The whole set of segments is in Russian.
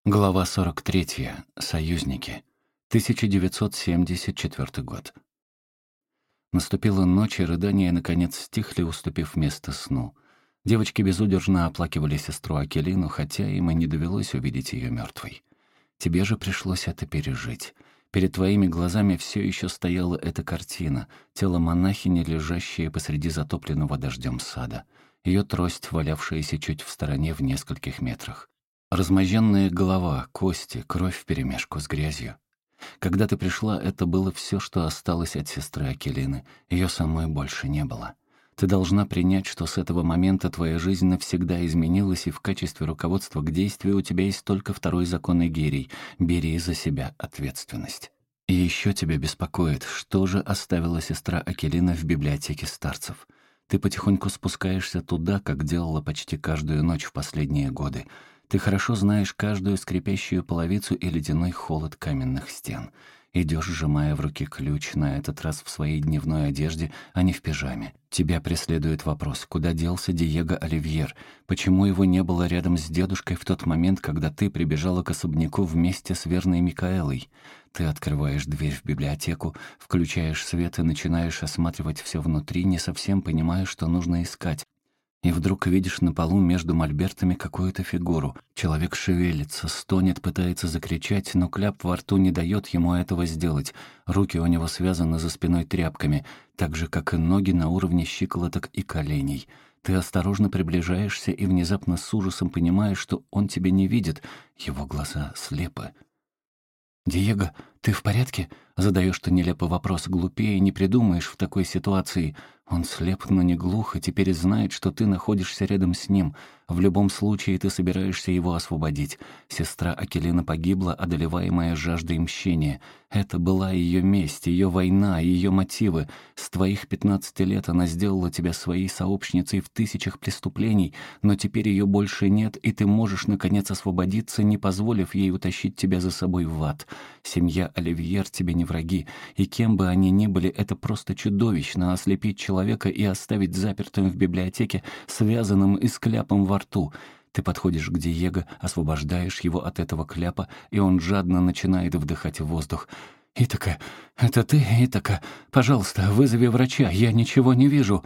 Глава 43. Союзники. 1974 год. Наступила ночь, и рыдания наконец стихли, уступив место сну. Девочки безудержно оплакивали сестру Акелину, хотя им и не довелось увидеть ее мертвой. Тебе же пришлось это пережить. Перед твоими глазами все еще стояла эта картина: тело монахини, лежащее посреди затопленного дождем сада, ее трость, валявшаяся чуть в стороне в нескольких метрах. Размозженная голова, кости, кровь вперемешку с грязью. Когда ты пришла, это было все, что осталось от сестры Акелины. Ее самой больше не было. Ты должна принять, что с этого момента твоя жизнь навсегда изменилась, и в качестве руководства к действию у тебя есть только второй закон Эгерий: бери за себя ответственность. И еще тебя беспокоит, что же оставила сестра Акелина в библиотеке старцев. Ты потихоньку спускаешься туда, как делала почти каждую ночь в последние годы. Ты хорошо знаешь каждую скрипящую половицу и ледяной холод каменных стен. Идешь, сжимая в руке ключ, на этот раз в своей дневной одежде, а не в пижаме. Тебя преследует вопрос: куда делся Диего Оливьер? Почему его не было рядом с дедушкой в тот момент, когда ты прибежала к особняку вместе с верной Микаэлой? Ты открываешь дверь в библиотеку, включаешь свет и начинаешь осматривать все внутри, не совсем понимая, что нужно искать. И вдруг видишь на полу между мольбертами какую-то фигуру. Человек шевелится, стонет, пытается закричать, но кляп во рту не дает ему этого сделать. Руки у него связаны за спиной тряпками, так же, как и ноги на уровне щиколоток и коленей. Ты осторожно приближаешься и внезапно с ужасом понимаешь, что он тебя не видит, его глаза слепы. «Диего, ты в порядке?» Задаешь ты нелепый вопрос, глупее не придумаешь в такой ситуации. Он слеп, но не глух, и теперь знает, что ты находишься рядом с ним. В любом случае ты собираешься его освободить. Сестра Акелина погибла, одолеваемая жаждой мщения. Это была ее месть, ее война, ее мотивы. С твоих 15 лет она сделала тебя своей сообщницей в тысячах преступлений, но теперь ее больше нет, и ты можешь, наконец, освободиться, не позволив ей утащить тебя за собой в ад. Семья Оливьер тебе не враги, и кем бы они ни были, это просто чудовищно — ослепить человека и оставить запертым в библиотеке, связанным и с кляпом во рту. Ты подходишь к Диего, освобождаешь его от этого кляпа, и он жадно начинает вдыхать воздух. «Итака, это ты, Итака? Пожалуйста, вызови врача, я ничего не вижу».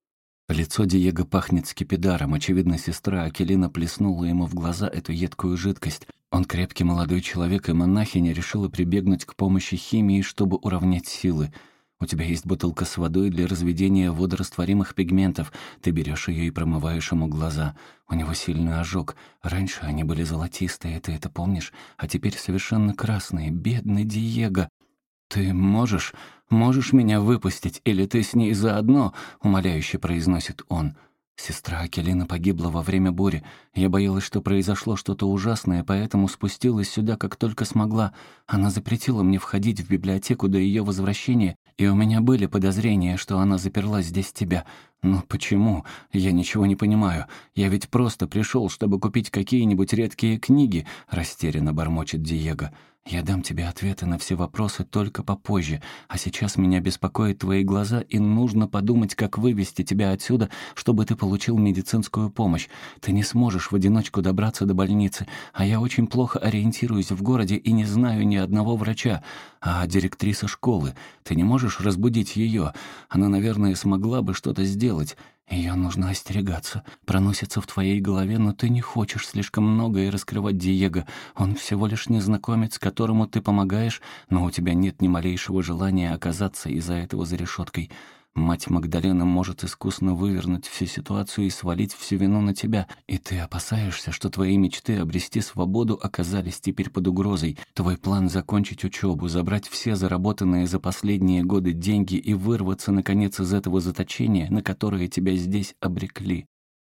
Лицо Диего пахнет скипидаром. Очевидно, сестра Акелина плеснула ему в глаза эту едкую жидкость. Он крепкий молодой человек, и монахиня решила прибегнуть к помощи химии, чтобы уравнять силы. У тебя есть бутылка с водой для разведения водорастворимых пигментов. Ты берешь ее и промываешь ему глаза. У него сильный ожог. Раньше они были золотистые, ты это помнишь? А теперь совершенно красные. Бедный Диего. «Ты можешь меня выпустить, или ты с ней заодно?» — умоляюще произносит он. «Сестра Акелина погибла во время бури. Я боялась, что произошло что-то ужасное, поэтому спустилась сюда, как только смогла. Она запретила мне входить в библиотеку до ее возвращения, и у меня были подозрения, что она заперла здесь тебя. Но почему? Я ничего не понимаю. Я ведь просто пришел, чтобы купить какие-нибудь редкие книги», — растерянно бормочет Диего. «Я дам тебе ответы на все вопросы только попозже, а сейчас меня беспокоят твои глаза, и нужно подумать, как вывести тебя отсюда, чтобы ты получил медицинскую помощь. Ты не сможешь в одиночку добраться до больницы, а я очень плохо ориентируюсь в городе и не знаю ни одного врача. А директриса школы, ты не можешь разбудить ее? Она, наверное, смогла бы что-то сделать. Ее нужно остерегаться. Проносится в твоей голове, но ты не хочешь слишком многое раскрывать Диего. Он всего лишь незнакомец, которому ты помогаешь, но у тебя нет ни малейшего желания оказаться из-за этого за решеткой. Мать Магдалена может искусно вывернуть всю ситуацию и свалить всю вину на тебя, и ты опасаешься, что твои мечты обрести свободу оказались теперь под угрозой. Твой план — закончить учебу, забрать все заработанные за последние годы деньги и вырваться, наконец, из этого заточения, на которое тебя здесь обрекли.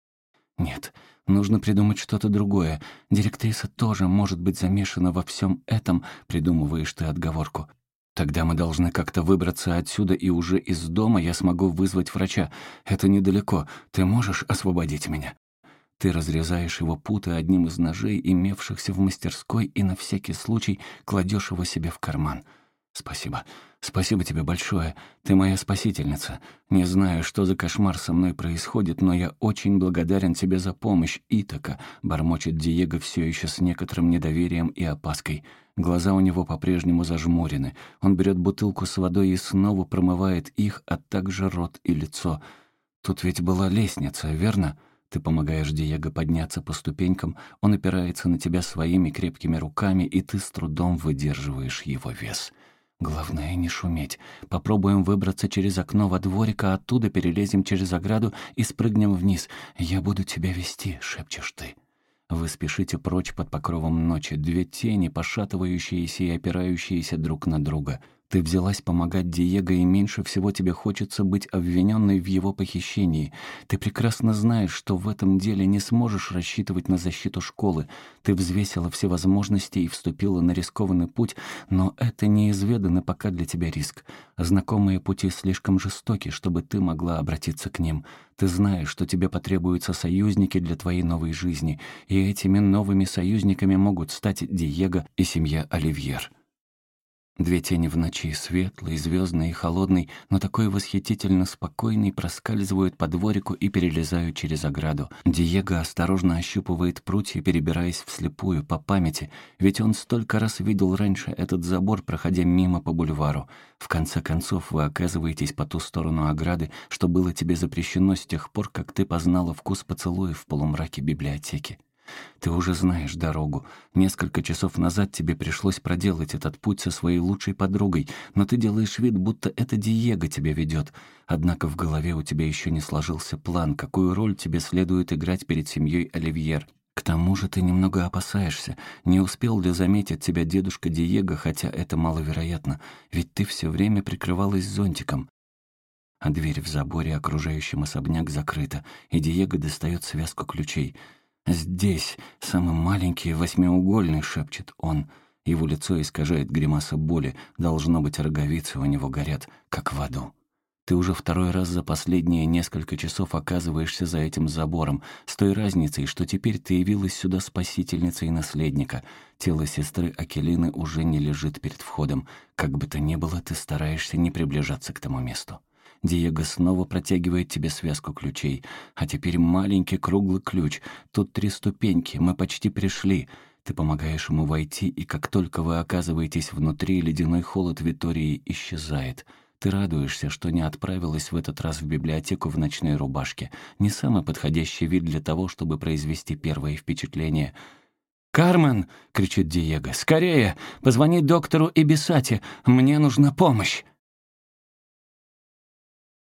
Нет, нужно придумать что-то другое. Директриса тоже может быть замешана во всем этом, придумываешь ты отговорку. Тогда мы должны как-то выбраться отсюда, и уже из дома я смогу вызвать врача. Это недалеко. Ты можешь освободить меня?» Ты разрезаешь его путы одним из ножей, имевшихся в мастерской, и на всякий случай кладешь его себе в карман. «Спасибо. Спасибо тебе большое. Ты моя спасительница. Не знаю, что за кошмар со мной происходит, но я очень благодарен тебе за помощь, Итака», — бормочет Диего все еще с некоторым недоверием и опаской. Глаза у него по-прежнему зажмурены. Он берет бутылку с водой и снова промывает их, а также рот и лицо. «Тут ведь была лестница, верно?» Ты помогаешь Диего подняться по ступенькам, он опирается на тебя своими крепкими руками, и ты с трудом выдерживаешь его вес. Главное не шуметь. Попробуем выбраться через окно во дворик, а оттуда перелезем через ограду и спрыгнем вниз. «Я буду тебя вести», — шепчешь ты. Вы спешите прочь под покровом ночи, две тени, пошатывающиеся и опирающиеся друг на друга. Ты взялась помогать Диего, и меньше всего тебе хочется быть обвиненной в его похищении. Ты прекрасно знаешь, что в этом деле не сможешь рассчитывать на защиту школы. Ты взвесила все возможности и вступила на рискованный путь, но это неизведанный пока для тебя риск. Знакомые пути слишком жестоки, чтобы ты могла обратиться к ним. Ты знаешь, что тебе потребуются союзники для твоей новой жизни, и этими новыми союзниками могут стать Диего и семья Оливьер. Две тени в ночи, светлый, звездный и холодный, но такой восхитительно спокойный, проскальзывают по дворику и перелезают через ограду. Диего осторожно ощупывает прутья, перебираясь вслепую, по памяти, ведь он столько раз видел раньше этот забор, проходя мимо по бульвару. В конце концов, вы оказываетесь по ту сторону ограды, что было тебе запрещено с тех пор, как ты познала вкус поцелуев в полумраке библиотеки. Ты уже знаешь дорогу. Несколько часов назад тебе пришлось проделать этот путь со своей лучшей подругой, но ты делаешь вид, будто это Диего тебя ведет. Однако в голове у тебя еще не сложился план, какую роль тебе следует играть перед семьей Оливьер. К тому же ты немного опасаешься, не успел ли заметить тебя дедушка Диего, хотя это маловероятно, ведь ты все время прикрывалась зонтиком. А дверь в заборе, окружающем особняк, закрыта, и Диего достает связку ключей. «Здесь, самый маленький, восьмиугольный», — шепчет он. Его лицо искажает гримаса боли. Должно быть, роговицы у него горят, как в аду. Ты уже второй раз за последние несколько часов оказываешься за этим забором, с той разницей, что теперь ты явилась сюда спасительницей наследника. Тело сестры Акелины уже не лежит перед входом. Как бы то ни было, ты стараешься не приближаться к тому месту. Диего снова протягивает тебе связку ключей. А теперь маленький круглый ключ. Тут 3 ступеньки, мы почти пришли. Ты помогаешь ему войти, и как только вы оказываетесь внутри, ледяной холод Витории исчезает. Ты радуешься, что не отправилась в этот раз в библиотеку в ночной рубашке. Не самый подходящий вид для того, чтобы произвести первое впечатление. «Кармен!» — кричит Диего. «Скорее! Позвони доктору Ибисати! Мне нужна помощь!»